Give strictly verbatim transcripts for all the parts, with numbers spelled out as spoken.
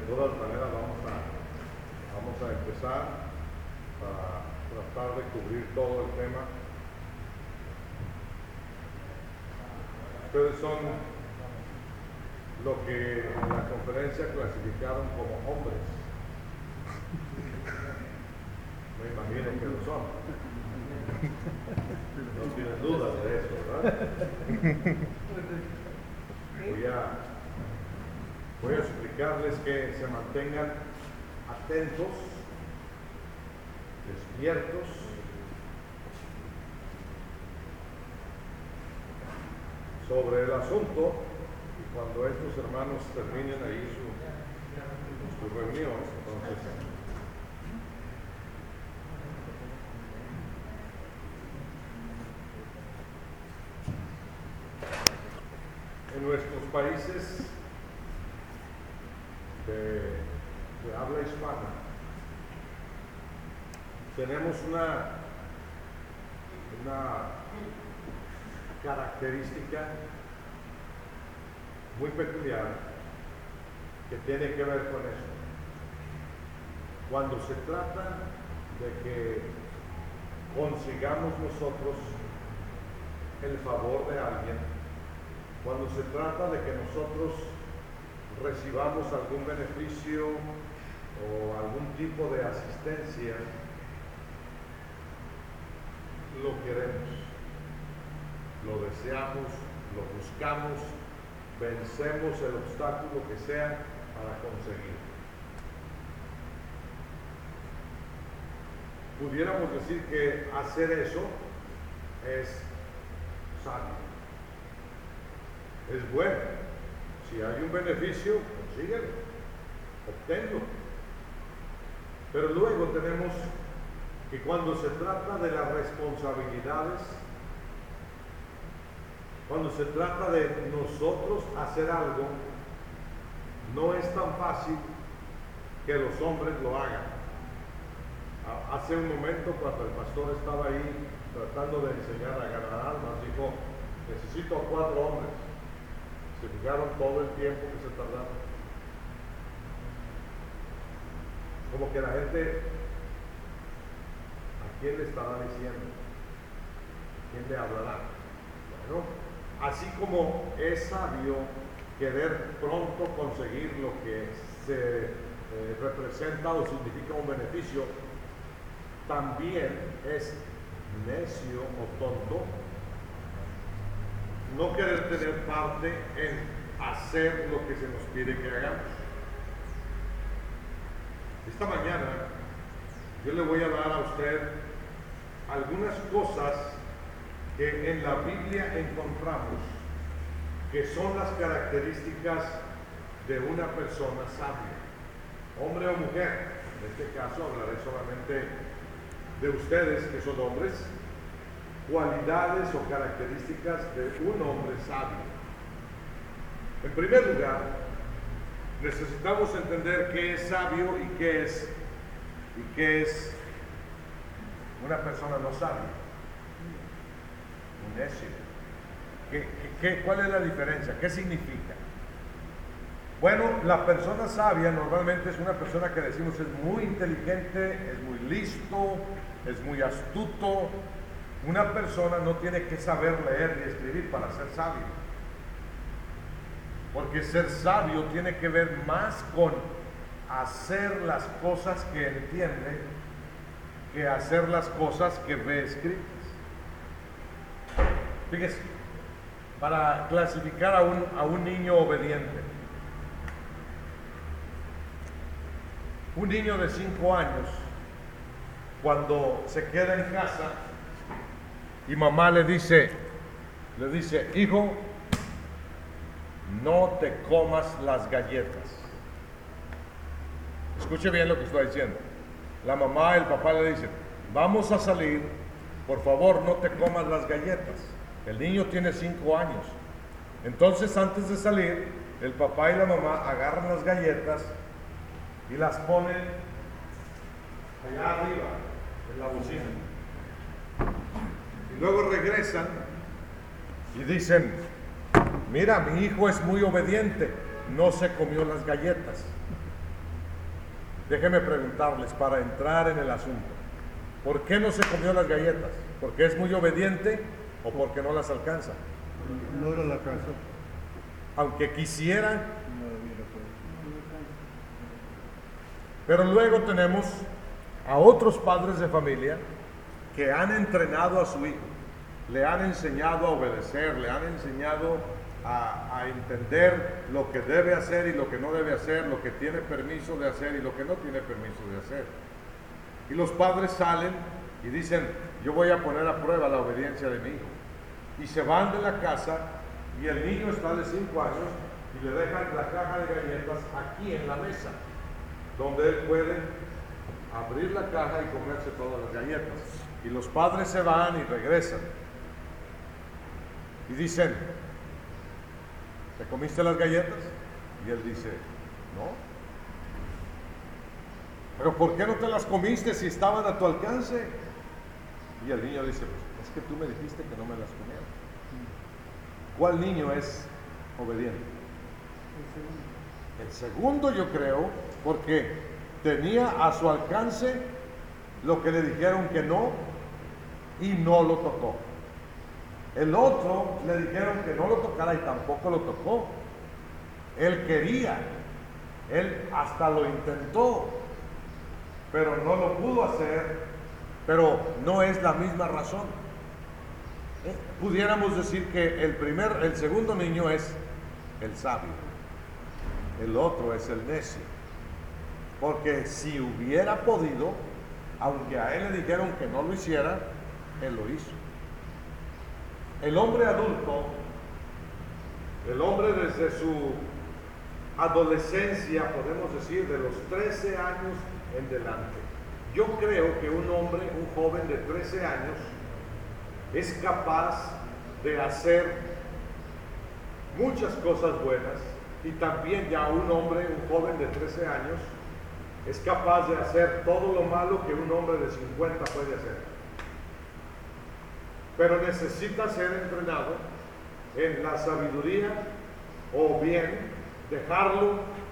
todas maneras vamos a, vamos a empezar para tratar de cubrir todo el tema. Ustedes son lo que en la conferencia clasificaron como hombres. Me imagino que lo son. No tienen dudas de eso, ¿verdad? Voy a, voy a explicarles que se mantengan atentos, despiertos, sobre el asunto, y cuando estos hermanos terminen ahí su, su reunión, entonces en nuestros países de, de habla hispana tenemos una, una característica muy peculiar que tiene que ver con eso. Cuando se trata de que consigamos nosotros el favor de alguien, cuando se trata de que nosotros recibamos algún beneficio o algún tipo de asistencia, lo queremos, lo deseamos, lo buscamos, vencemos el obstáculo que sea para conseguirlo. Pudiéramos decir que hacer eso es sabio. Es bueno. Si hay un beneficio, consíguelo, obténlo. Pero luego tenemos que cuando se trata de las responsabilidades, cuando se trata de nosotros hacer algo, no es tan fácil que los hombres lo hagan. Hace un momento, cuando el pastor estaba ahí tratando de enseñar a ganar almas, dijo: necesito a cuatro hombres. Se fijaron todo el tiempo que se tardaron. Como que la gente, ¿a quién le estará diciendo? ¿A quién le hablará? Bueno, así como es sabio querer pronto conseguir lo que se eh, representa o significa un beneficio, también es necio o tonto no querer tener parte en hacer lo que se nos pide que hagamos. Esta mañana yo le voy a dar a usted algunas cosas que en la Biblia encontramos que son las características de una persona sabia, hombre o mujer. En este caso hablaré solamente de ustedes que son hombres, cualidades o características de un hombre sabio. En primer lugar, necesitamos entender qué es sabio y qué es, y qué es una persona no sabia, un necio. ¿Qué, qué, ¿Cuál es la diferencia? ¿Qué significa? Bueno, la persona sabia normalmente es una persona que decimos es muy inteligente, es muy listo, es muy astuto. Una persona no tiene que saber leer ni escribir para ser sabio, porque ser sabio tiene que ver más con hacer las cosas que entiende que hacer las cosas que ve escritas. Fíjese, para clasificar a un, a un niño obediente, un niño de cinco años, cuando se queda en casa y mamá le dice, le dice, hijo, no te comas las galletas. Escuche bien lo que estoy diciendo. La mamá, el papá le dicen, vamos a salir, por favor no te comas las galletas. El niño tiene cinco años. Entonces antes de salir, el papá y la mamá agarran las galletas y las ponen allá arriba, en la bocina. Y luego regresan y dicen, mira, mi hijo es muy obediente, no se comió las galletas. Déjenme preguntarles para entrar en el asunto. ¿Por qué no se comió las galletas? ¿Porque es muy obediente o porque no las alcanza? No era la casa. Aunque quisieran. Pero luego tenemos a otros padres de familia que han entrenado a su hijo, le han enseñado a obedecer, le han enseñado a, a entender lo que debe hacer y lo que no debe hacer, lo que tiene permiso de hacer y lo que no tiene permiso de hacer. Y los padres salen y dicen, yo voy a poner a prueba la obediencia de mi hijo. Y se van de la casa y el niño está de cinco años y le dejan la caja de galletas aquí en la mesa, donde él puede abrir la caja y comerse todas las galletas. Y los padres se van y regresan. Y dicen, ¿te comiste las galletas? Y él dice, no. ¿Pero por qué no te las comiste si estaban a tu alcance? Y el niño dice, pues es que tú me dijiste que no me las comiera. ¿Cuál niño es obediente? El segundo, yo creo, porque tenía a su alcance lo que le dijeron que no y no lo tocó. El otro le dijeron que no lo tocara y tampoco lo tocó. Él quería, él hasta lo intentó, pero no lo pudo hacer, pero no es la misma razón. ¿Eh? Pudiéramos decir que el primer, el segundo niño es el sabio, el otro es el necio, porque si hubiera podido, aunque a él le dijeron que no lo hiciera, él lo hizo. El hombre adulto, el hombre desde su adolescencia, podemos decir, de los trece años en delante. Yo creo que un hombre, un joven de trece años, es capaz de hacer muchas cosas buenas, y también ya un hombre, un joven de trece años, es capaz de hacer todo lo malo que un hombre de cincuenta puede hacer. Pero necesita ser entrenado en la sabiduría, o bien dejarlo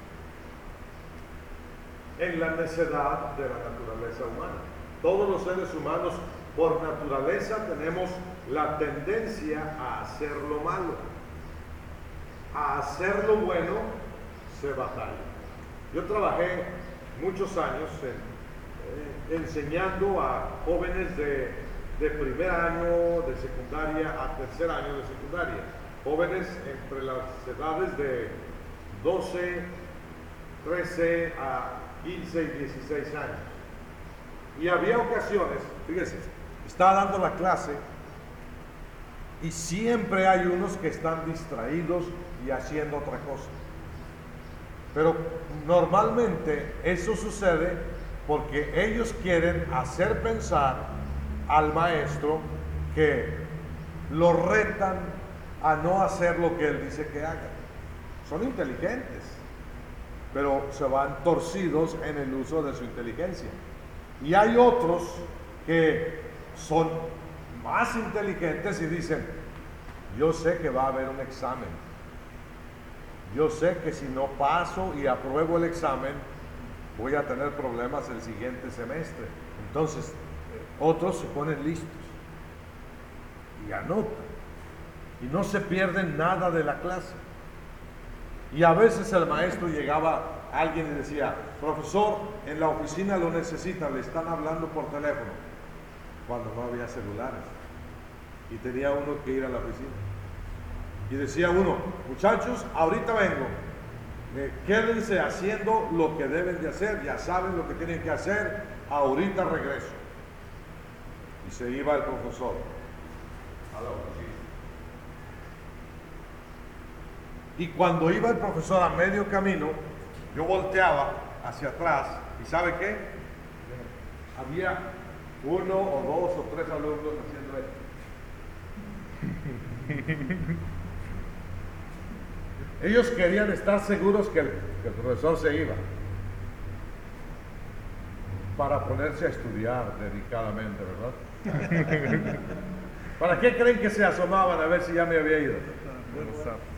en la necedad de la naturaleza humana. Todos los seres humanos, por naturaleza, tenemos la tendencia a hacer lo malo. A hacer lo bueno se batalla. Yo trabajé muchos años en, eh, enseñando a jóvenes de de primer año de secundaria a tercer año de secundaria, jóvenes entre las edades de doce, trece a quince y dieciséis años. Y había ocasiones, fíjense, estaba dando la clase y siempre hay unos que están distraídos y haciendo otra cosa. Pero normalmente eso sucede porque ellos quieren hacer pensar al maestro que lo retan a no hacer lo que él dice que haga. Son inteligentes, pero se van torcidos en el uso de su inteligencia. Y hay otros que son más inteligentes y dicen, yo sé que va a haber un examen, yo sé que si no paso y apruebo el examen voy a tener problemas el siguiente semestre. Entonces otros se ponen listos y anotan y no se pierden nada de la clase. Y a veces el maestro llegaba a alguien y decía, profesor, en la oficina lo necesitan, le están hablando por teléfono, cuando no había celulares y tenía uno que ir a la oficina. Y decía uno, muchachos, ahorita vengo, eh, quédense haciendo lo que deben de hacer, ya saben lo que tienen que hacer, ahorita regreso. Y se iba el profesor a la oficina. Y cuando iba el profesor a medio camino, yo volteaba hacia atrás y ¿sabe qué? Había uno o dos o tres alumnos haciendo esto. Ellos querían estar seguros que el, que el profesor se iba para ponerse a estudiar dedicadamente, ¿verdad? ¿Para qué creen que se asomaban a ver si ya me había ido?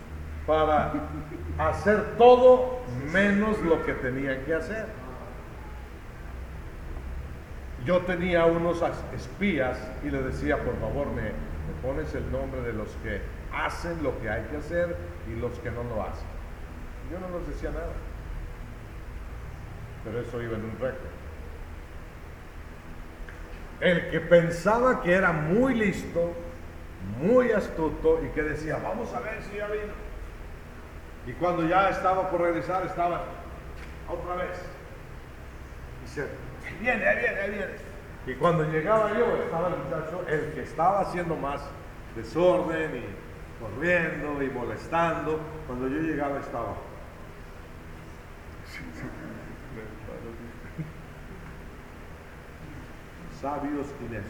Para hacer todo menos lo que tenían que hacer. yo tenía unos espías y le decía, por favor, me, me pones el nombre de los que hacen lo que hay que hacer y los que no lo hacen. Yo no les decía nada, pero eso iba en un récord. El que pensaba que era muy listo, muy astuto y que decía, vamos a ver si ya vino. Y cuando ya estaba por regresar, estaba otra vez. Dice, ahí viene, ahí viene, ahí viene. Y cuando llegaba yo, estaba el muchacho, el que estaba haciendo más desorden y corriendo y molestando. Cuando yo llegaba estaba. Sabios y necios.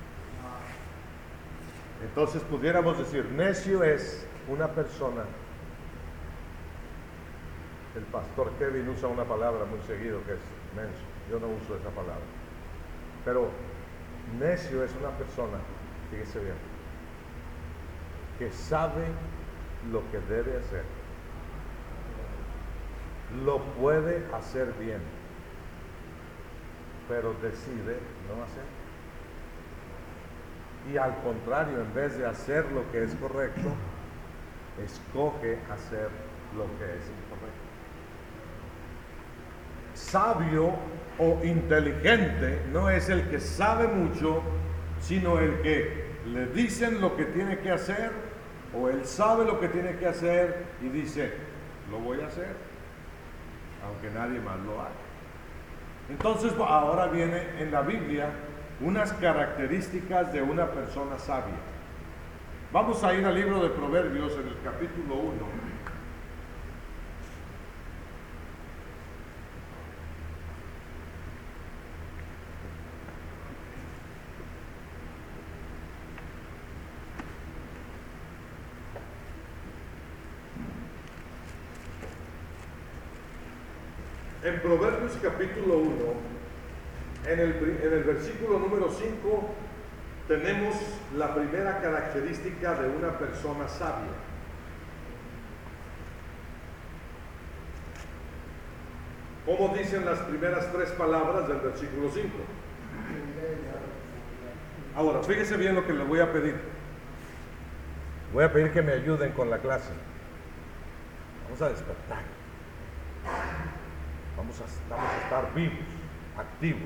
Entonces pudiéramos decir, necio es una persona. El pastor Kevin usa una palabra muy seguido que es menso. Yo no uso esa palabra. Pero necio es una persona, fíjese bien, que sabe lo que debe hacer. Lo puede hacer bien, pero decide no hacer. Y al contrario, en vez de hacer lo que es correcto, escoge hacer lo que es incorrecto. Sabio o inteligente no es el que sabe mucho, sino el que le dicen lo que tiene que hacer, o él sabe lo que tiene que hacer y dice, lo voy a hacer, aunque nadie más lo haga. Entonces ahora viene en la Biblia unas características de una persona sabia. Vamos a ir al libro de Proverbios en el capítulo uno. En Proverbios capítulo uno, en el, en el versículo número cinco, tenemos la primera característica de una persona sabia. ¿Cómo dicen las primeras tres palabras del versículo cinco? Ahora, fíjese bien lo que le voy a pedir. Voy a pedir que me ayuden con la clase. Vamos a despertar. Vamos a, vamos a estar vivos, activos.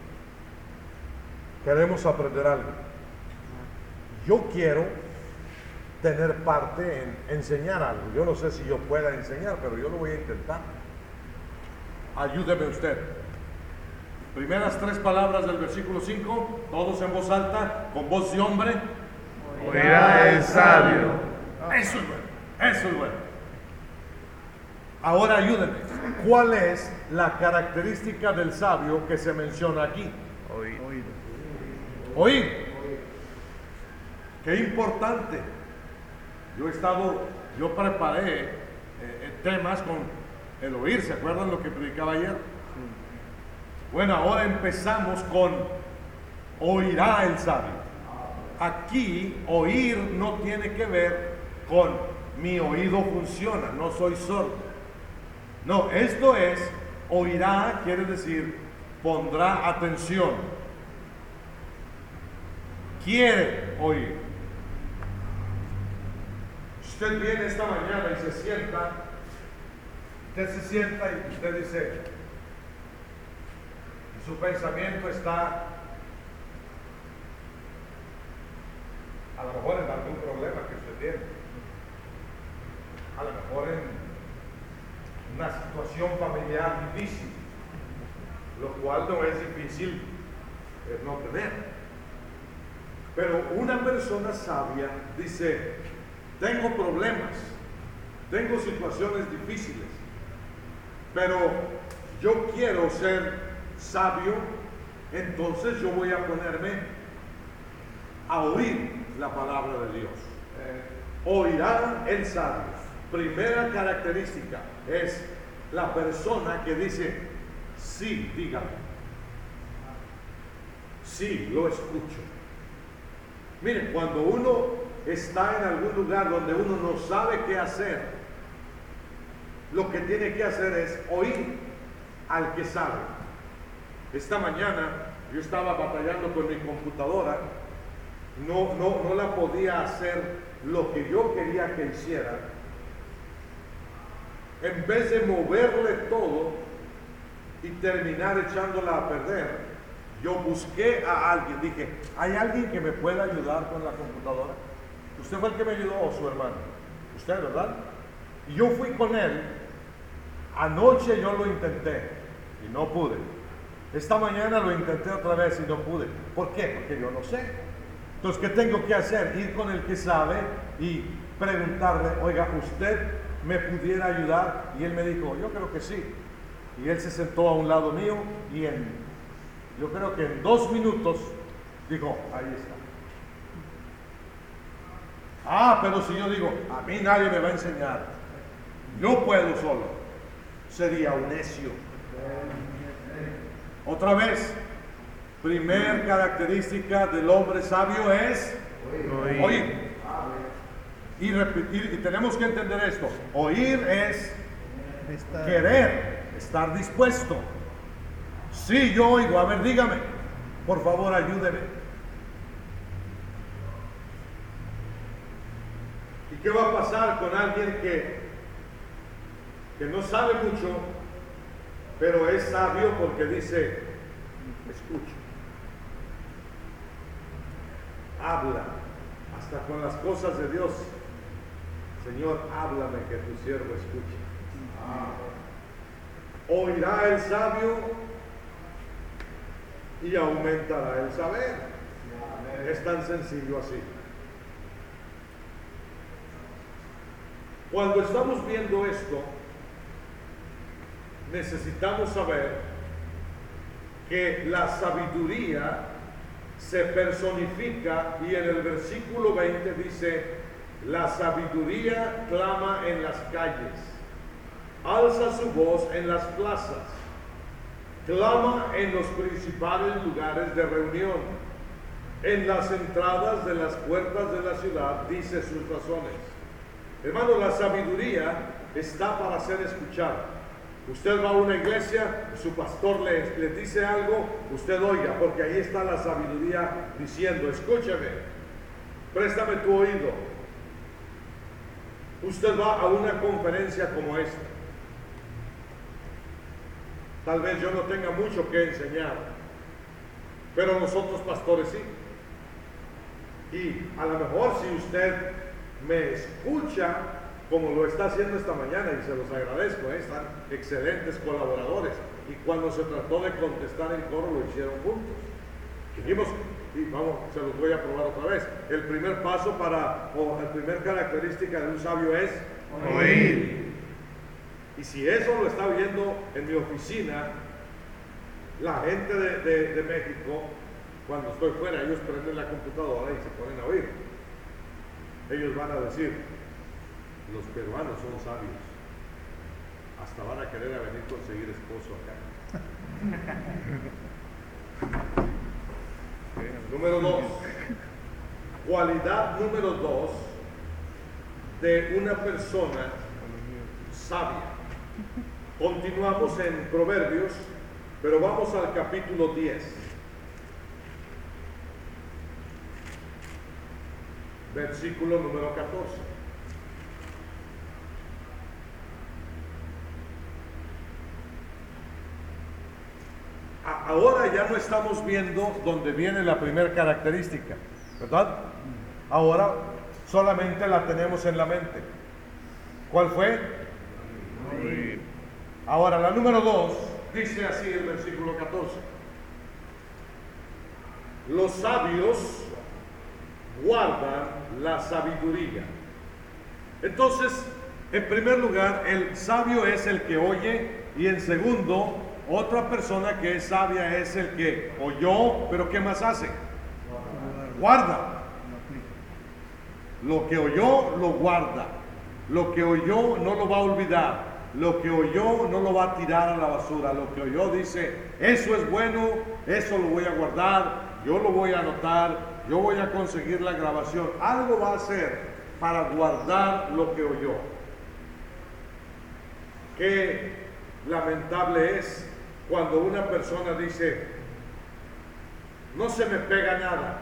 Queremos aprender algo. Yo quiero tener parte en enseñar algo. Yo no sé si yo pueda enseñar, pero yo lo voy a intentar. Ayúdeme usted. Primeras tres palabras del versículo cinco, todos en voz alta, con voz de hombre. Oirá el sabio. Eso es bueno, eso es bueno. Ahora ayúdenme. ¿Cuál es la característica del sabio que se menciona aquí? Oír. Oír. Qué importante. Yo he estado, yo preparé eh, temas con el oír. ¿Se acuerdan lo que predicaba ayer? Bueno, ahora empezamos con oirá el sabio. Aquí oír no tiene que ver con mi oído funciona, no soy sordo. No, esto es, oirá quiere decir pondrá atención. Quiere oír. Usted viene esta mañana y se sienta, usted se sienta y usted dice, y su pensamiento está a lo mejor en algún problema que usted tiene, a lo mejor en una situación familiar difícil, lo cual no es difícil eh, no tener. Pero una persona sabia dice, tengo problemas, tengo situaciones difíciles, pero yo quiero ser sabio, entonces yo voy a ponerme a oír la palabra de Dios. Eh, oirá el sabio. Primera característica es la persona que dice, sí, dígame. Sí, lo escucho. Miren, cuando uno está en algún lugar donde uno no sabe qué hacer, lo que tiene que hacer es oír al que sabe. Esta mañana yo estaba batallando con mi computadora, no, no, no la podía hacer lo que yo quería que hiciera. En vez de moverle todo y terminar echándola a perder, yo busqué a alguien, dije, ¿hay alguien que me pueda ayudar con la computadora? Usted fue el que me ayudó, o su hermano, usted, ¿verdad? Y yo fui con él. Anoche yo lo intenté y no pude. Esta mañana lo intenté otra vez y no pude. ¿Por qué? Porque yo no sé. Entonces, ¿qué tengo que hacer? Ir con el que sabe y preguntarle, oiga, ¿usted me pudiera ayudar? Y él me dijo, yo creo que sí. Y él se sentó a un lado mío y en, yo creo que en dos minutos dijo, ahí está. Ah, pero si yo digo, a mí nadie me va a enseñar, yo puedo solo, sería un necio. Otra vez, primer característica del hombre sabio es oír. oír. Y repetir, y tenemos que entender esto, oír es querer, estar dispuesto. Sí, yo oigo, a ver, dígame, por favor, ayúdeme. ¿Y qué va a pasar con alguien que, que no sabe mucho, pero es sabio porque dice, escucha, habla, hasta con las cosas de Dios? Señor, háblame que tu siervo escuche. Oirá el sabio y aumentará el saber. Es tan sencillo así. Cuando estamos viendo esto, necesitamos saber que la sabiduría se personifica, y en el versículo veinte dice, la sabiduría clama en las calles, alza su voz en las plazas, clama en los principales lugares de reunión, en las entradas de las puertas de la ciudad, dice sus razones. Hermano, la sabiduría está para ser escuchada. Usted va a una iglesia, su pastor le, le dice algo, usted oiga, porque ahí está la sabiduría diciendo, escúchame, préstame tu oído. Usted va a una conferencia como esta. Tal vez yo no tenga mucho que enseñar, pero nosotros pastores sí. Y a lo mejor si usted me escucha como lo está haciendo esta mañana, y se los agradezco, ¿eh? Están excelentes colaboradores, y cuando se trató de contestar en coro lo hicieron juntos. Dijimos, y vamos, se los voy a probar otra vez, el primer paso para, o la primera característica de un sabio es oír. Y si eso lo está viendo en mi oficina, la gente de, de, de México, cuando estoy fuera, ellos prenden la computadora y se ponen a oír. Ellos van a decir, los peruanos son sabios, hasta van a querer a venir a conseguir esposo acá. Número dos, cualidad número dos de una persona sabia. Continuamos en Proverbios, pero vamos al capítulo diez. Versículo número catorce. Ahora ya no estamos viendo donde viene la primera característica, ¿verdad? Ahora solamente la tenemos en la mente. ¿Cuál fue? Oír. Ahora la número dos dice así el versículo catorce. Los sabios guardan la sabiduría. Entonces, en primer lugar, el sabio es el que oye, y en segundo, otra persona que es sabia es el que oyó, pero ¿qué más hace? Guarda. Lo que oyó, lo guarda. Lo que oyó no lo va a olvidar. Lo que oyó no lo va a tirar a la basura. Lo que oyó dice, eso es bueno, eso lo voy a guardar, yo lo voy a anotar, yo voy a conseguir la grabación. Algo va a hacer para guardar lo que oyó. Qué lamentable es cuando una persona dice, no se me pega nada.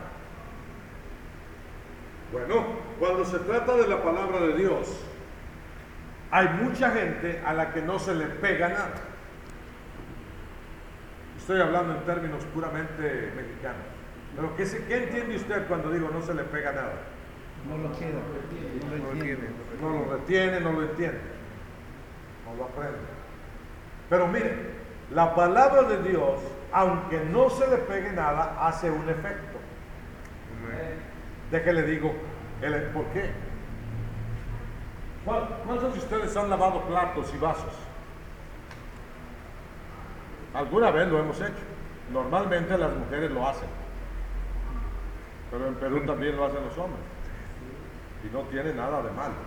Bueno, cuando se trata de la palabra de Dios, hay mucha gente a la que no se le pega nada. Estoy hablando en términos puramente mexicanos. Pero ¿qué, se, ¿qué entiende usted cuando digo no se le pega nada? No lo queda, no lo entiende. No lo retiene, no lo entiende, no lo aprende. Pero mire, la palabra de Dios, aunque no se le pegue nada, hace un efecto. Déjele digo el por qué. ¿Cuántos de ustedes han lavado platos y vasos? Alguna vez lo hemos hecho. Normalmente las mujeres lo hacen, pero en Perú también lo hacen los hombres y no tiene nada de malo.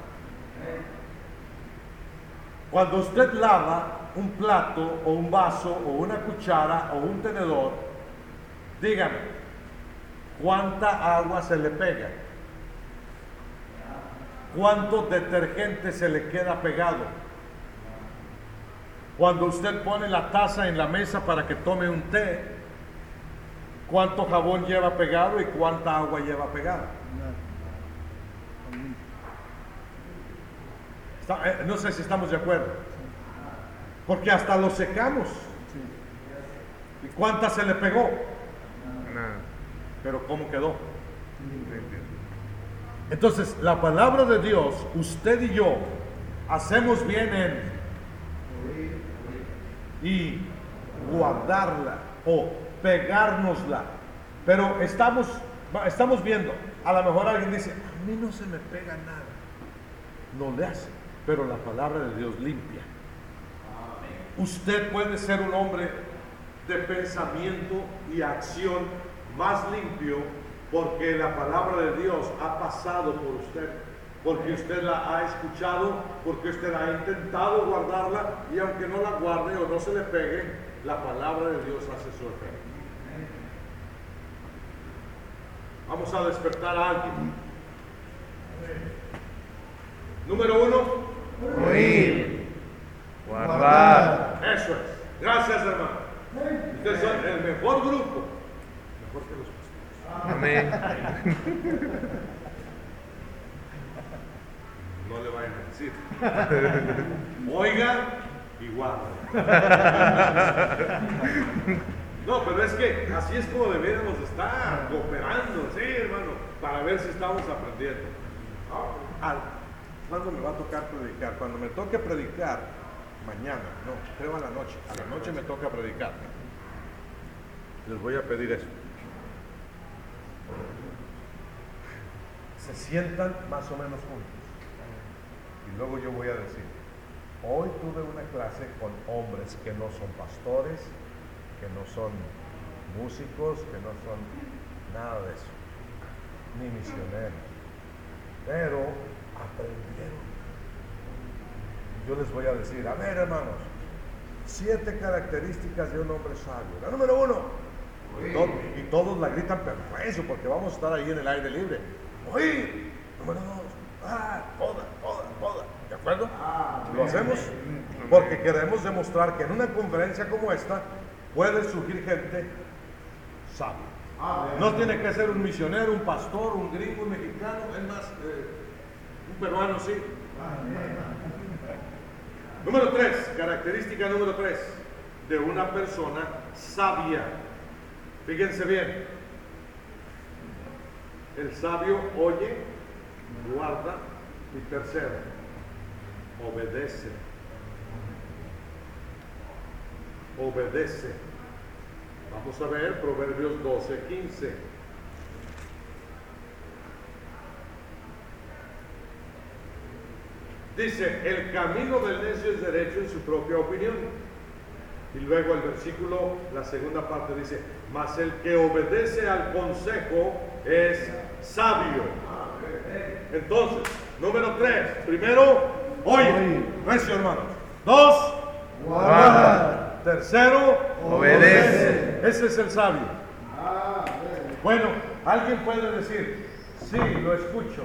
Cuando usted lava un plato o un vaso o una cuchara o un tenedor, dígame, ¿cuánta agua se le pega? ¿Cuánto detergente se le queda pegado? Cuando usted pone la taza en la mesa para que tome un té, ¿cuánto jabón lleva pegado y cuánta agua lleva pegada? Está, eh, no sé si estamos de acuerdo. Porque hasta lo secamos. ¿Y cuánta se le pegó? Nada. Pero ¿cómo quedó? Entonces, la palabra de Dios, usted y yo, hacemos bien en y guardarla o pegárnosla. Pero estamos, estamos viendo, a lo mejor alguien dice, a mí no se me pega nada. No le hace, pero la palabra de Dios limpia. Usted puede ser un hombre de pensamiento y acción más limpio porque la palabra de Dios ha pasado por usted, porque usted la ha escuchado, porque usted ha intentado guardarla y aunque no la guarde o no se le pegue, la palabra de Dios hace su efecto. Vamos a despertar a alguien. Número uno, Oír, guardar. eso es. Gracias, hermano. Ustedes son el mejor grupo, mejor que los pastores. Amén. No le vayan a decir. Oigan y guarden. No, pero es que así es como deberíamos estar, cooperando, sí, hermano, para ver si estamos aprendiendo. Ah, ¿cuándo me va a tocar predicar? Cuando me toque predicar, mañana, no, creo a la noche, a la noche me toca predicar. Les voy a pedir eso. Se sientan más o menos juntos. Y luego yo voy a decir, hoy tuve una clase con hombres que no son pastores, que no son músicos, que no son nada de eso, ni misioneros, pero aprendieron. Y yo les voy a decir, a ver, hermanos, siete características de un hombre sabio. La número uno, y, to y todos la gritan perfecto porque vamos a estar ahí en el aire libre. Oír. Número dos, ah, toda, toda, toda. ¿De acuerdo? Lo hacemos porque queremos demostrar que en una conferencia como esta puede surgir gente sabia. No tiene que ser un misionero, un pastor, un gringo, un mexicano, es más, eh, un peruano, sí. Número tres, característica número tres de una persona sabia. Fíjense bien, el sabio oye, guarda y tercero, obedece. Obedece. Vamos a ver Proverbios doce, quince. Dice, el camino del necio es derecho en su propia opinión. Y luego el versículo, la segunda parte dice, mas el que obedece al consejo es sabio. Entonces, número tres, primero, oye, recio hermanos. Dos, Guarda. Tercero, Obedece. Ese es el sabio. Bueno, alguien puede decir, sí, lo escucho.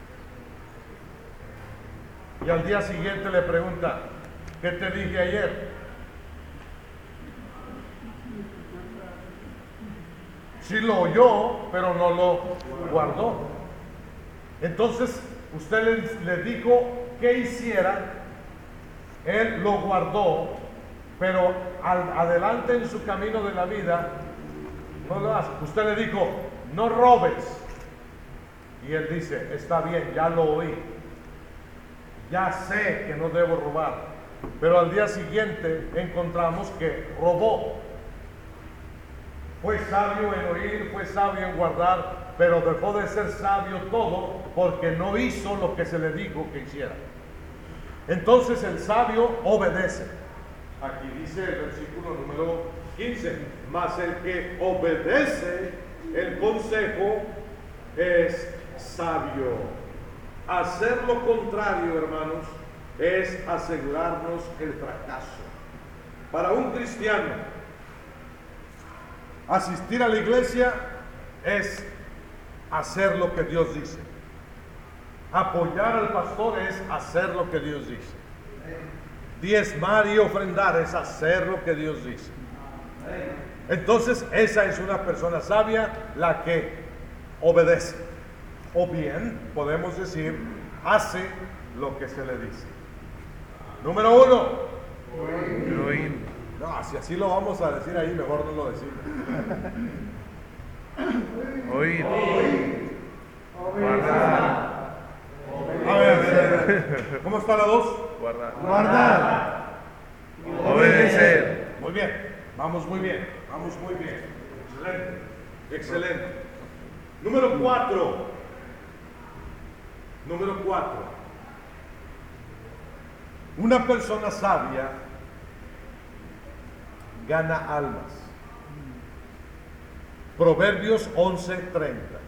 Y al día siguiente le pregunta, ¿qué te dije ayer? Sí lo oyó, pero no lo guardó. Entonces, usted le, le dijo que hiciera, él lo guardó, pero al, adelante en su camino de la vida, no lo hace. Usted le dijo, no robes. Y él dice, está bien, ya lo oí. Ya sé que no debo robar. Pero al día siguiente encontramos que robó. Fue sabio en oír, fue sabio en guardar, pero dejó de ser sabio todo porque no hizo lo que se le dijo que hiciera. Entonces el sabio obedece. Aquí dice el versículo número quince, mas el que obedece el consejo es sabio. Hacer lo contrario, hermanos, es asegurarnos el fracaso. Para un cristiano, asistir a la iglesia es hacer lo que Dios dice. Apoyar al pastor es hacer lo que Dios dice. Diezmar y ofrendar es hacer lo que Dios dice. Entonces, esa es una persona sabia, la que obedece. O bien, podemos decir, hace lo que se le dice. Número uno. Oír. No, si así lo vamos a decir ahí, mejor no lo decimos. Oír. Guardar. A ver, a ver, a ver. ¿Cómo está la dos? Guardar. Guardar. Obedecer. Muy bien, vamos muy bien, vamos muy bien. Excelente, excelente. Número cuatro. Número cuatro. Una persona sabia gana almas. Proverbios once treinta.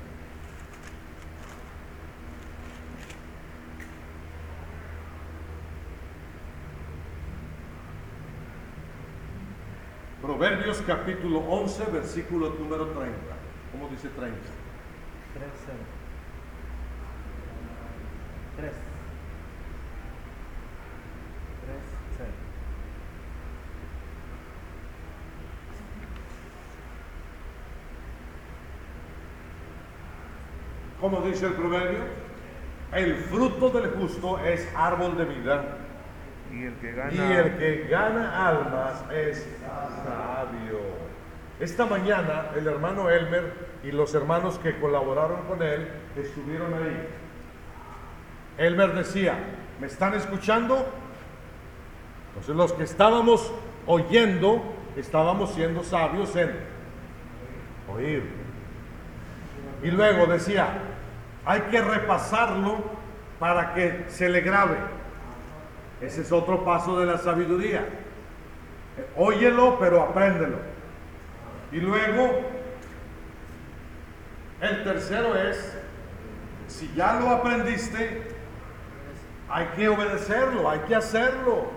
Proverbios capítulo once, versículo número treinta. ¿Cómo dice treinta? Tres, cero. Tres. Tres, cero. ¿Cómo dice el proverbio? El fruto del justo es árbol de vida, Y el que gana. y el que gana almas es sabio. Esta mañana el hermano Elmer y los hermanos que colaboraron con él estuvieron ahí. Elmer decía, ¿me están escuchando? Entonces los que estábamos oyendo, estábamos siendo sabios en oír. Y luego decía, hay que repasarlo para que se le grabe. Ese es otro paso de la sabiduría. Óyelo, pero apréndelo. Y luego, el tercero es, si ya lo aprendiste, hay que obedecerlo, hay que hacerlo.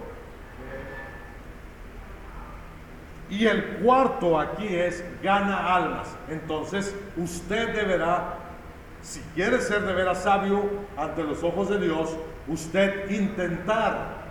Y el cuarto aquí es, gana almas. Entonces, usted deberá, si quiere ser de veras sabio ante los ojos de Dios, usted intentar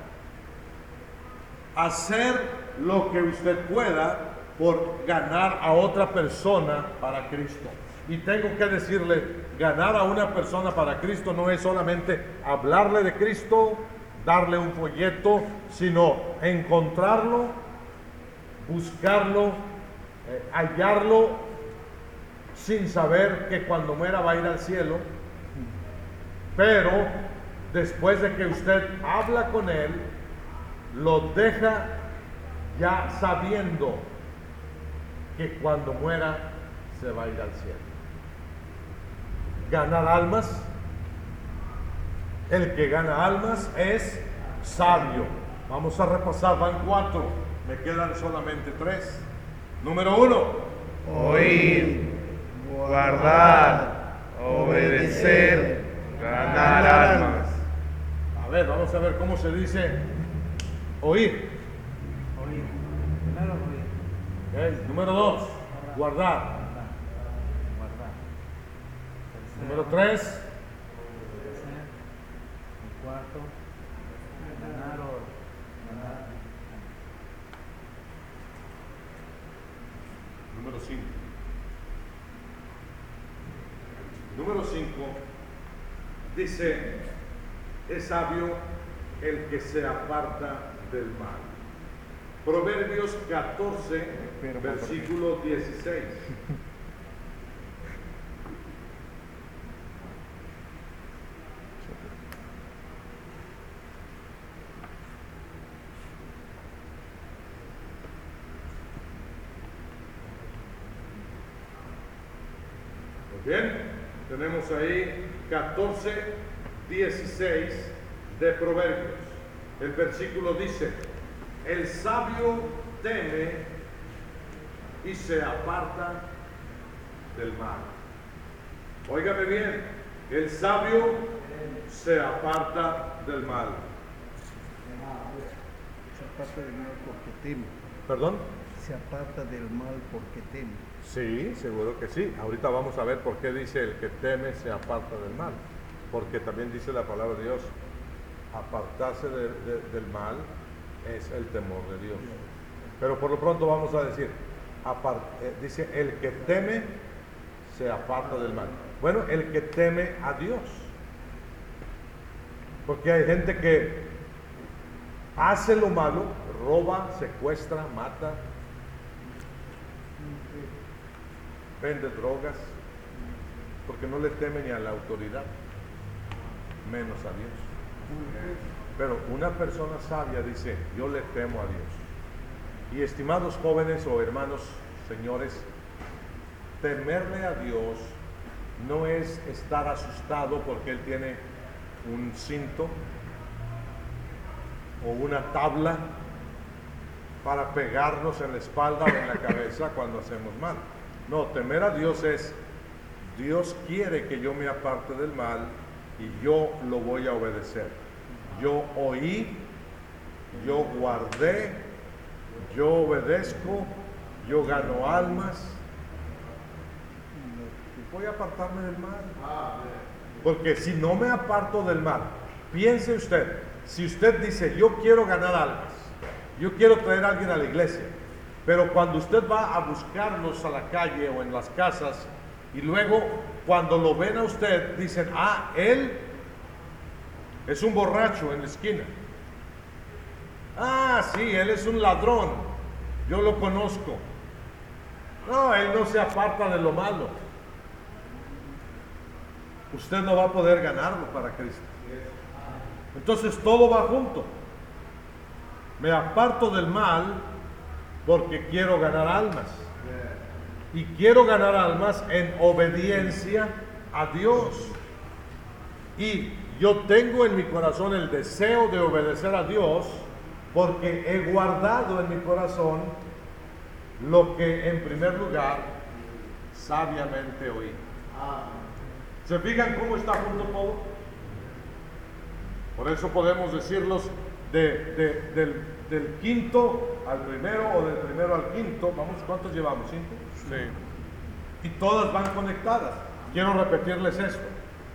hacer lo que usted pueda por ganar a otra persona para Cristo. Y tengo que decirle, ganar a una persona para Cristo no es solamente hablarle de Cristo, darle un folleto, sino encontrarlo, buscarlo, eh, hallarlo, sin saber que cuando muera va a ir al cielo. Pero después de que usted habla con él, lo deja ya sabiendo que cuando muera se va a ir al cielo. Ganar almas. El que gana almas es sabio. Vamos a repasar, van cuatro, me quedan solamente tres. Número uno. Oír. Guardar. Obedecer. Ganar almas. A ver, vamos a ver cómo se dice oír. Oír. Primero oír. Ok, número dos, guardar. Guardar. Guardar. Tercero, Número tres, obedecer. El cuarto, ganar o ganar. número cinco, Número cinco, dice, es sabio el que se aparta del mal. Proverbios catorce, versículo dieciséis. Bien, tenemos ahí catorce, dieciséis de Proverbios. El versículo dice, el sabio teme y se aparta del mal. Óigame bien, el sabio se aparta del mal. Se aparta del mal porque teme. ¿Perdón? Se aparta del mal porque teme. Sí, seguro que sí. Ahorita vamos a ver por qué dice el que teme se aparta del mal. Porque también dice la palabra de Dios, apartarse de, de, del mal es el temor de Dios. Pero por lo pronto vamos a decir, apart, eh, dice el que teme se aparta del mal. Bueno, el que teme a Dios. Porque hay gente que hace lo malo, roba, secuestra, mata, vende drogas, porque no le teme ni a la autoridad, menos a Dios. Pero una persona sabia dice, yo le temo a Dios. Y estimados jóvenes o hermanos, señores, temerle a Dios no es estar asustado porque Él tiene un cinto o una tabla para pegarnos en la espalda o en la cabeza cuando hacemos mal. No, temer a Dios es, Dios quiere que yo me aparte del mal y yo lo voy a obedecer. Yo oí, yo guardé, yo obedezco, yo gano almas y voy a apartarme del mal. Porque si no me aparto del mal, piense usted, si usted dice, yo quiero ganar almas, yo quiero traer a alguien a la iglesia, pero cuando usted va a buscarlos a la calle o en las casas, y luego cuando lo ven a usted, dicen, ah, él es un borracho en la esquina. Ah, sí, él es un ladrón, yo lo conozco. No, él no se aparta de lo malo. Usted no va a poder ganarlo para Cristo. Entonces todo va junto. Me aparto del mal porque quiero ganar almas. Y quiero ganar almas en obediencia a Dios. Y yo tengo en mi corazón el deseo de obedecer a Dios porque he guardado en mi corazón lo que en primer lugar sabiamente oí. ¿Se fijan cómo está junto todo? Por eso podemos decirlos de, de, del, del quinto al primero o del primero al quinto. Vamos, ¿cuántos llevamos? ¿Cinco? Sí. Y todas van conectadas. Quiero repetirles esto.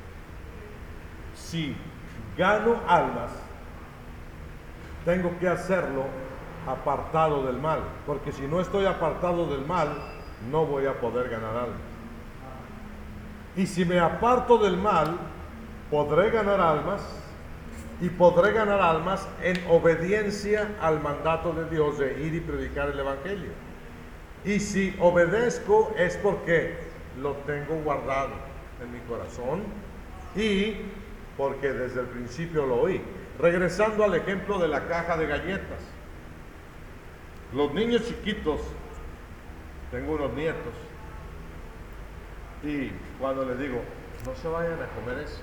Si gano almas, tengo que hacerlo apartado del mal, porque si no estoy apartado del mal, no voy a poder ganar almas. Y si me aparto del mal, podré ganar almas, y podré ganar almas en obediencia al mandato de Dios de ir y predicar el Evangelio. Y si obedezco es porque lo tengo guardado en mi corazón y porque desde el principio lo oí. Regresando al ejemplo de la caja de galletas. Los niños chiquitos, tengo unos nietos, y cuando les digo, no se vayan a comer eso,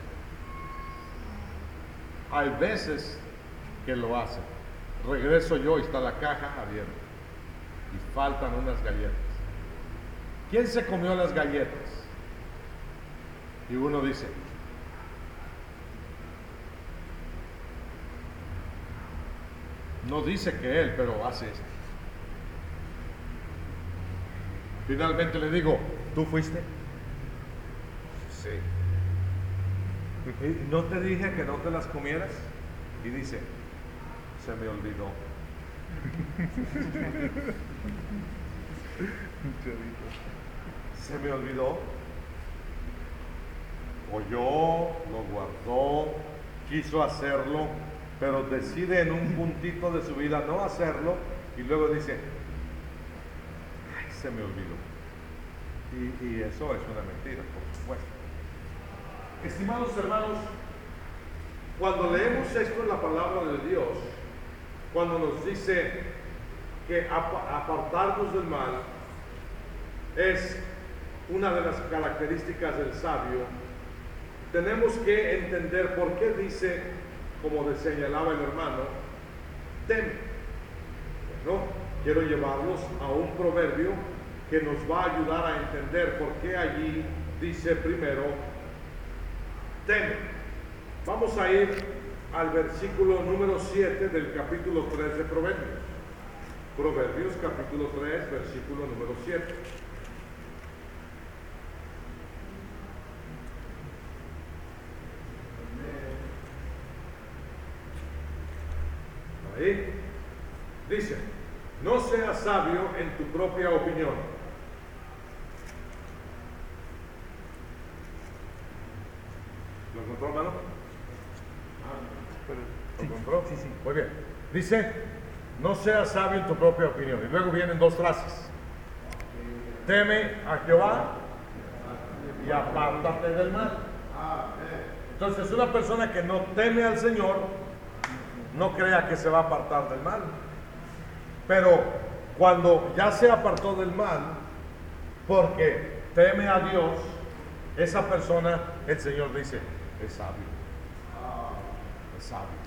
hay veces que lo hacen. Regreso yo y está la caja abierta y faltan unas galletas. ¿Quién se comió las galletas? Y uno dice, no dice que él, pero hace esto. Finalmente le digo, ¿tú fuiste? Sí. ¿Y no te dije que no te las comieras? Y dice, se me olvidó. Se me olvidó. oyó, lo guardó, quiso hacerlo, pero decide en un puntito de su vida no hacerlo y luego dice, ay, se me olvidó. Y, y eso es una mentira, por supuesto. Estimados hermanos, cuando leemos esto en la palabra de Dios, cuando nos dice que ap- apartarnos del mal es una de las características del sabio, tenemos que entender por qué dice, como señalaba el hermano, teme. Bueno, quiero llevarlos a un proverbio que nos va a ayudar a entender por qué allí dice primero, teme. Vamos a ir al versículo número siete del capítulo tres de Proverbios. Proverbios capítulo tres, versículo número siete. Ahí dice, no seas sabio en tu propia opinión. ¿Lo encontró, hermano? ¿Lo encontró? Sí, sí. Muy bien. Dice, no seas sabio en tu propia opinión. Y luego vienen dos frases. Teme a Jehová y apártate del mal. Entonces, una persona que no teme al Señor, no crea que se va a apartar del mal. Pero cuando ya se apartó del mal, porque teme a Dios, esa persona, el Señor dice, es sabio. Es sabio.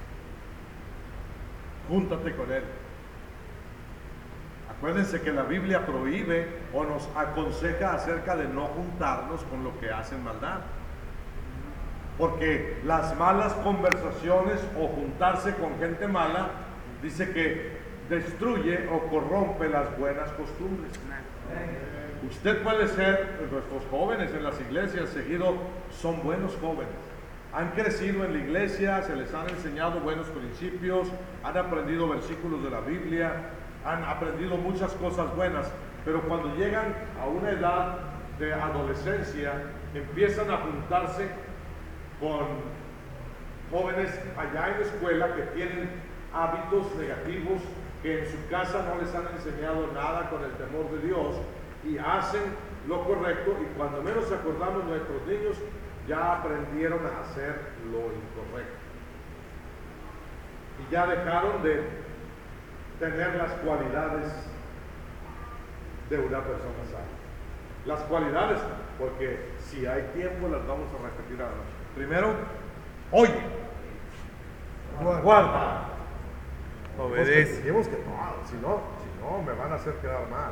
Júntate con Él. Acuérdense que la Biblia prohíbe o nos aconseja acerca de no juntarnos con los que hacen maldad. Porque las malas conversaciones o juntarse con gente mala, dice que destruye o corrompe las buenas costumbres. Usted puede ser, nuestros jóvenes en las iglesias seguido son buenos jóvenes. Han crecido en la iglesia, se les han enseñado buenos principios, han aprendido versículos de la Biblia, han aprendido muchas cosas buenas, pero cuando llegan a una edad de adolescencia, empiezan a juntarse con jóvenes allá en la escuela que tienen hábitos negativos, que en su casa no les han enseñado nada con el temor de Dios y hacen lo correcto, y cuando menos acordamos, nuestros niños ya aprendieron a hacer lo incorrecto y ya dejaron de tener las cualidades de una persona sana. Las cualidades, porque si hay tiempo las vamos a repetir ahora. Primero, oye, Guarda. guarda. Obedece. Dijimos que no, si no, si no me van a hacer quedar mal.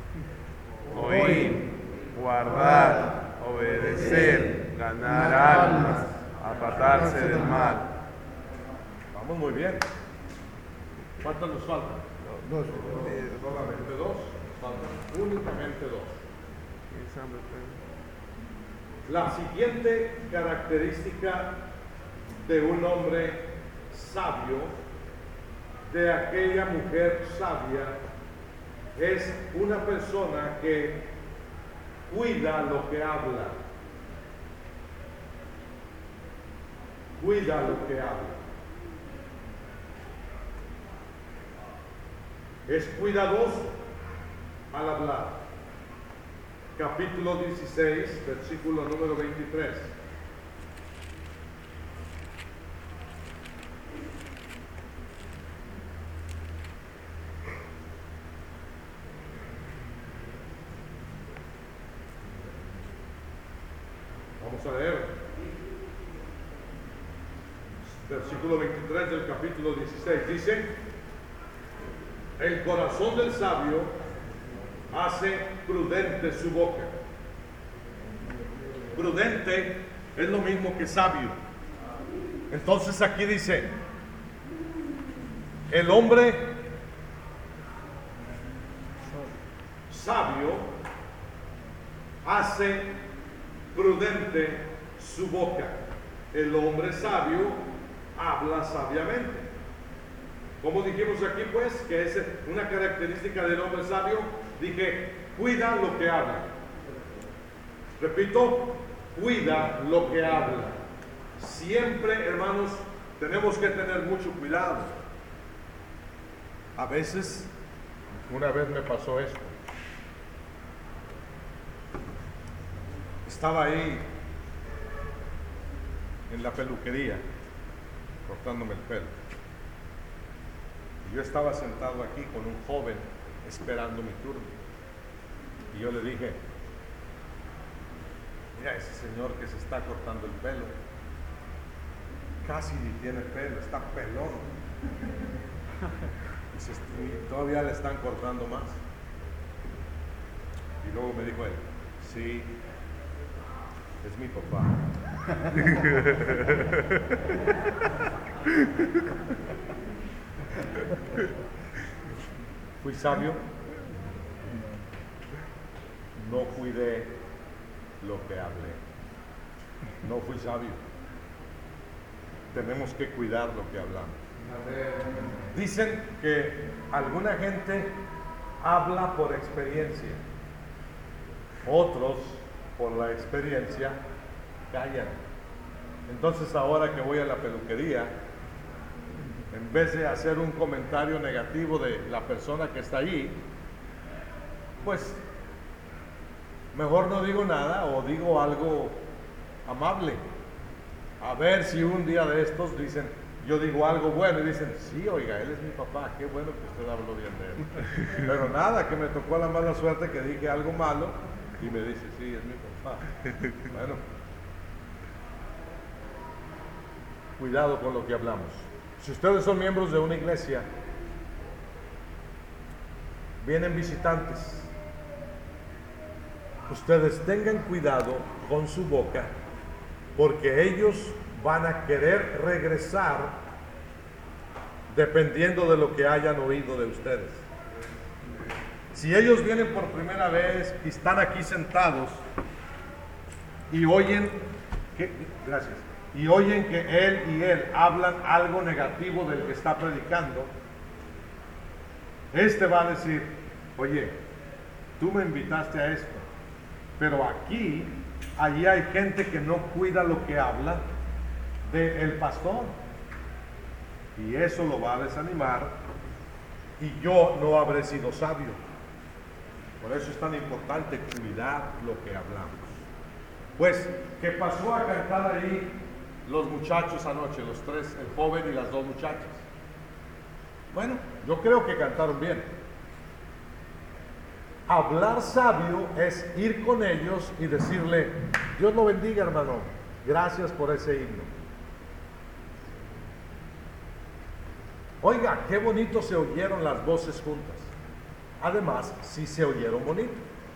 Oír, guardar, obedecer, ganar almas, apartarse del mal. Vamos muy bien. ¿Cuántos nos faltan? Dos. Eh, solamente dos. Nos faltan únicamente dos. La siguiente característica de un hombre sabio, de aquella mujer sabia, es una persona que cuida lo que habla. Cuida lo que habla. Es cuidadoso al hablar. Capítulo dieciséis, versículo número veintitrés. Vamos a leer. Versículo veintitrés del capítulo dieciséis. Dice, el corazón del sabio hace prudente su boca. Prudente es lo mismo que sabio. Entonces aquí dice, el hombre sabio hace prudente su boca. El hombre sabio habla sabiamente. Como dijimos aquí, pues, que es una característica del hombre sabio, dije, cuida lo que habla. Repito, cuida lo que habla. Siempre, hermanos, tenemos que tener mucho cuidado. A veces, una vez me pasó esto. Estaba ahí en la peluquería, cortándome el pelo. Y yo estaba sentado aquí con un joven esperando mi turno. Y yo le dije, mira ese señor que se está cortando el pelo, casi ni tiene pelo, está pelón. Y, se, y todavía le están cortando más. Y luego me dijo él, sí, es mi papá. ¿Fui sabio? No cuidé lo que hablé. No fui sabio. Tenemos que cuidar lo que hablamos. Dicen que alguna gente habla por experiencia. Otros, por la experiencia, callan. Entonces ahora que voy a la peluquería, en vez de hacer un comentario negativo de la persona que está allí, pues mejor no digo nada o digo algo amable. A ver si un día de estos dicen, yo digo algo bueno y dicen, sí, oiga, él es mi papá, qué bueno que usted habló bien de él. Pero nada, que me tocó la mala suerte que dije algo malo y me dice, sí, es mi papá. Bueno, cuidado con lo que hablamos. Si ustedes son miembros de una iglesia, vienen visitantes, ustedes tengan cuidado con su boca, porque ellos van a querer regresar dependiendo de lo que hayan oído de ustedes. Si ellos vienen por primera vez y están aquí sentados y oyen que, gracias, y oyen que él y él hablan algo negativo del que está predicando, este va a decir, oye, tú me invitaste a esto, pero aquí, allí hay gente que no cuida lo que habla del pastor, y eso lo va a desanimar, y yo no habré sido sabio. Por eso es tan importante cuidar lo que hablamos. Pues, ¿qué pasó a cantar ahí los muchachos anoche, los tres, el joven y las dos muchachas? Bueno, yo creo que cantaron bien. Hablar sabio es ir con ellos y decirle, Dios lo bendiga, hermano, gracias por ese himno. Oiga, qué bonito se oyeron las voces juntas. Además, sí se oyeron bonito.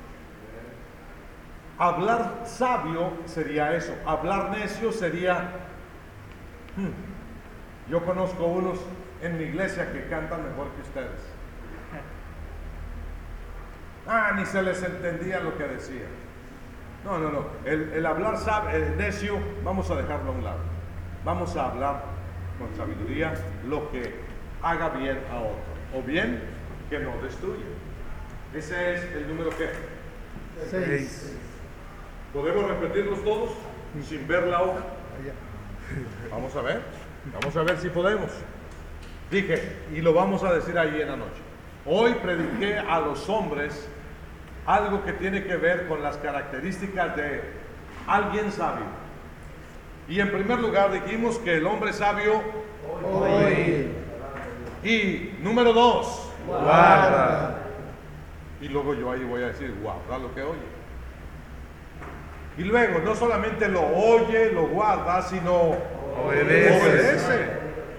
Hablar sabio sería eso. Hablar necio sería, hmm, yo conozco unos en mi iglesia que cantan mejor que ustedes. Ah, ni se les entendía lo que decían. No, no, no. El, el hablar sabio, el necio, vamos a dejarlo a un lado. Vamos a hablar con sabiduría lo que haga bien a otro, o bien que no destruya. Ese es el número ¿qué? Seis. ¿Podemos repetirlos todos sin ver la hoja? Vamos a ver, vamos a ver si podemos. Dije, y lo vamos a decir ahí en la noche. Hoy prediqué a los hombres algo que tiene que ver con las características de alguien sabio. Y en primer lugar dijimos que el hombre sabio Oye. y número dos, Guarda. y luego yo ahí voy a decir, guarda lo que oye. Y luego, no solamente lo oye, lo guarda, sino Obedece. obedece.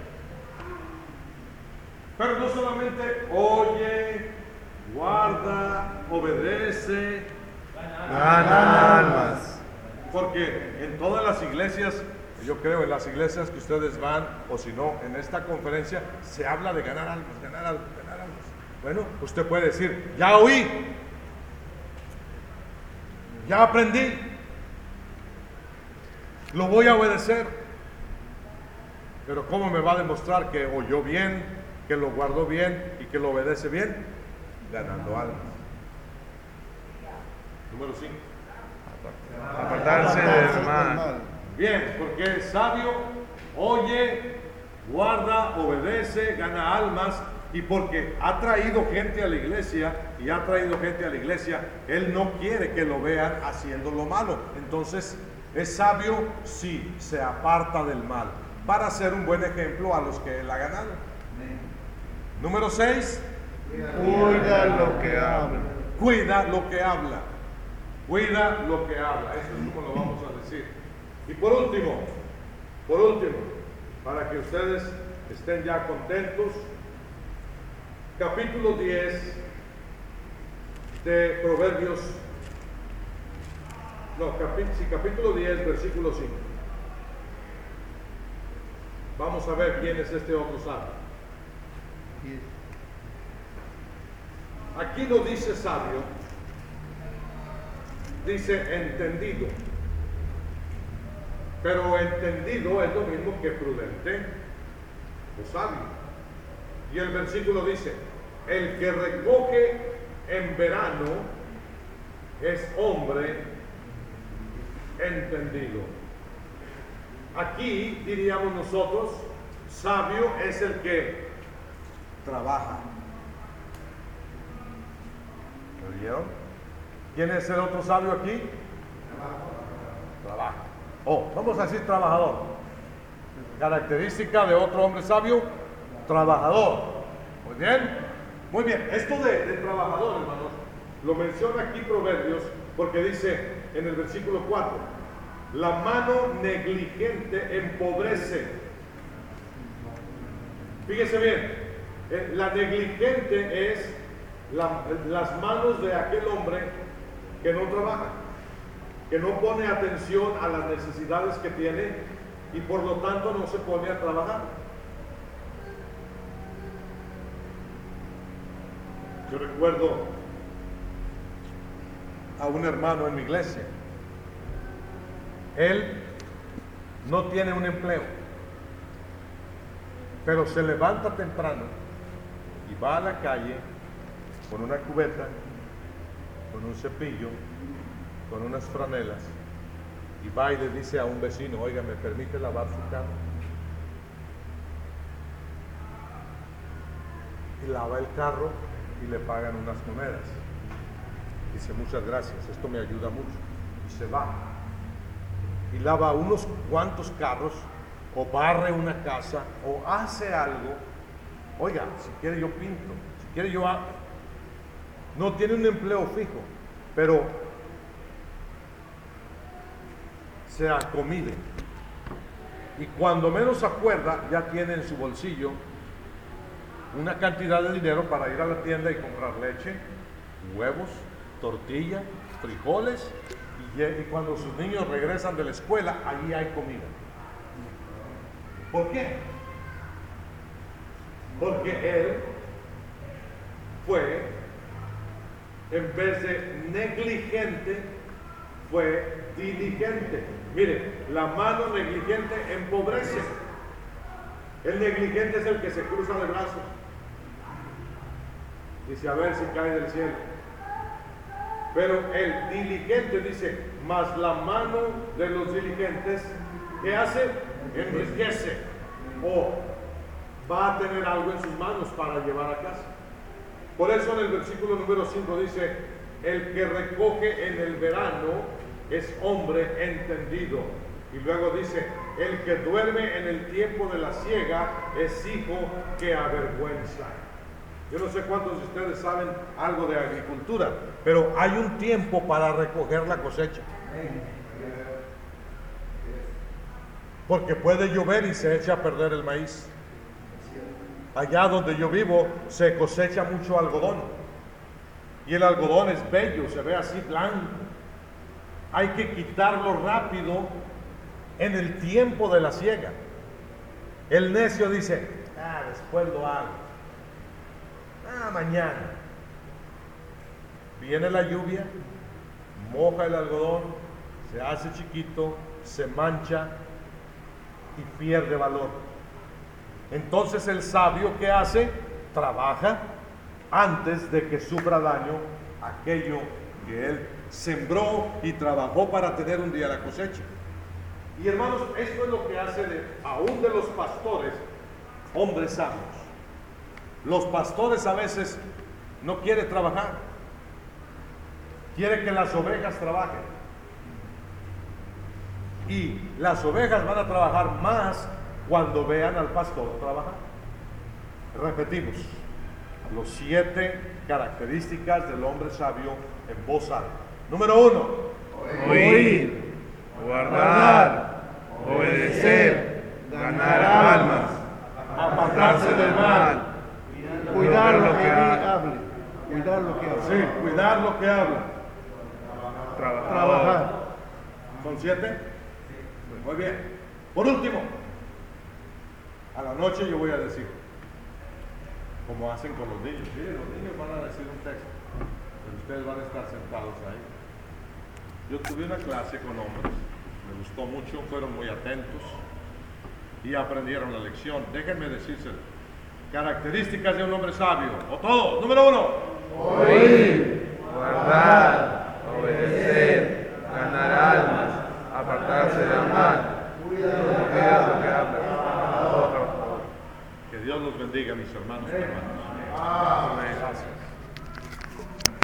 Pero no solamente oye, guarda, obedece, Gana almas. porque en todas las iglesias, yo creo en las iglesias que ustedes van, o si no, en esta conferencia, se habla de ganar almas, ganar almas, ganar almas. Bueno, usted puede decir, ya oí, ya aprendí, lo voy a obedecer. Pero ¿cómo me va a demostrar que oyó bien, que lo guardó bien y que lo obedece bien? Ganando almas. Número cinco. Apartarse del mal. Bien, porque el sabio oye, guarda, obedece, gana almas, y porque ha traído gente a la iglesia y ha traído gente a la iglesia, él no quiere que lo vean haciendo lo malo. Entonces es sabio si se aparta del mal, para ser un buen ejemplo a los que él ha ganado. Número seis, Cuida lo que habla. cuida lo que habla. Cuida lo que habla. Eso es como lo vamos a decir. Y por último, por último, para que ustedes estén ya contentos, capítulo diez de Proverbios, no, capi- sí, capítulo diez, versículo cinco. Vamos a ver quién es este otro sabio. Aquí no dice sabio, dice entendido. Pero entendido es lo mismo que prudente o sabio. Y el versículo dice, el que recoge en verano es hombre entendido. Aquí diríamos nosotros, sabio es el que trabaja. ¿Lo vieron? ¿Quién es el otro sabio aquí? Trabaja. Oh, vamos a decir trabajador. Característica de otro hombre sabio, trabajador. Muy bien, muy bien. Esto de, de trabajador, hermanos, lo menciona aquí Proverbios porque dice en el versículo cuatro, la mano negligente empobrece. Fíjese bien, eh, la negligente es la, las manos de aquel hombre que no trabaja, que no pone atención a las necesidades que tiene y por lo tanto no se pone a trabajar. Yo recuerdo a un hermano en mi iglesia. Él no tiene un empleo, pero se levanta temprano y va a la calle con una cubeta, con un cepillo, con unas franelas, y va y le dice a un vecino, oiga, ¿me permite lavar su carro? Y lava el carro y le pagan unas monedas. Dice, muchas gracias, esto me ayuda mucho. Y se va. Y lava unos cuantos carros, o barre una casa, o hace algo. Oiga, si quiere yo pinto, si quiere yo hago. No tiene un empleo fijo, pero se acomide. Y cuando menos se acuerda, ya tiene en su bolsillo una cantidad de dinero para ir a la tienda y comprar leche, huevos, tortilla, frijoles, y, y cuando sus niños regresan de la escuela, allí hay comida. ¿Por qué? Porque él fue, en vez de negligente, fue diligente. Mire, la mano negligente empobrece. El negligente es el que se cruza de brazos. Dice, a ver si cae del cielo. Pero el diligente dice, mas la mano de los diligentes, ¿qué hace? Enriquece. O va a tener algo en sus manos para llevar a casa. Por eso en el versículo número cinco dice, el que recoge en el verano es hombre entendido. Y luego dice, el que duerme en el tiempo de la siega es hijo que avergüenza. Yo no sé cuántos de ustedes saben algo de agricultura, pero hay un tiempo para recoger la cosecha. Porque puede llover y se echa a perder el maíz. Allá donde yo vivo se cosecha mucho algodón. Y el algodón es bello, se ve así blanco. Hay que quitarlo rápido en el tiempo de la siega. El necio dice, ah, después lo hago. Ah, mañana. Viene la lluvia, moja el algodón, se hace chiquito, se mancha y pierde valor. Entonces el sabio, ¿qué hace? Trabaja antes de que sufra daño aquello que él sembró y trabajó para tener un día la cosecha. Y hermanos, esto es lo que hace de, aún de los pastores, hombres sabios. Los pastores a veces no quieren trabajar, quieren que las ovejas trabajen. Y las ovejas van a trabajar más cuando vean al pastor trabajar. Repetimos, los siete características del hombre sabio en voz alta. Número uno, Oír, guardar, obedecer, ganar almas, apartarse del mal, Cuidar lo que ha- hable. Cuidar lo que hable. sí, cuidar lo que habla. Trabajar. ¿Son siete? Muy bien. Por último, a la noche yo voy a decir, como hacen con los niños. Miren, los niños van a decir un texto, pero ustedes van a estar sentados ahí. Yo tuve una clase con hombres, me gustó mucho, fueron muy atentos y aprendieron la lección. Déjenme decírselo. Características de un hombre sabio, o todo. Número uno, oír, guardar, obedecer, ganar almas, apartarse del mal, cuidar lo que habla. que Dios los bendiga, mis hermanos y hermanas. Amén.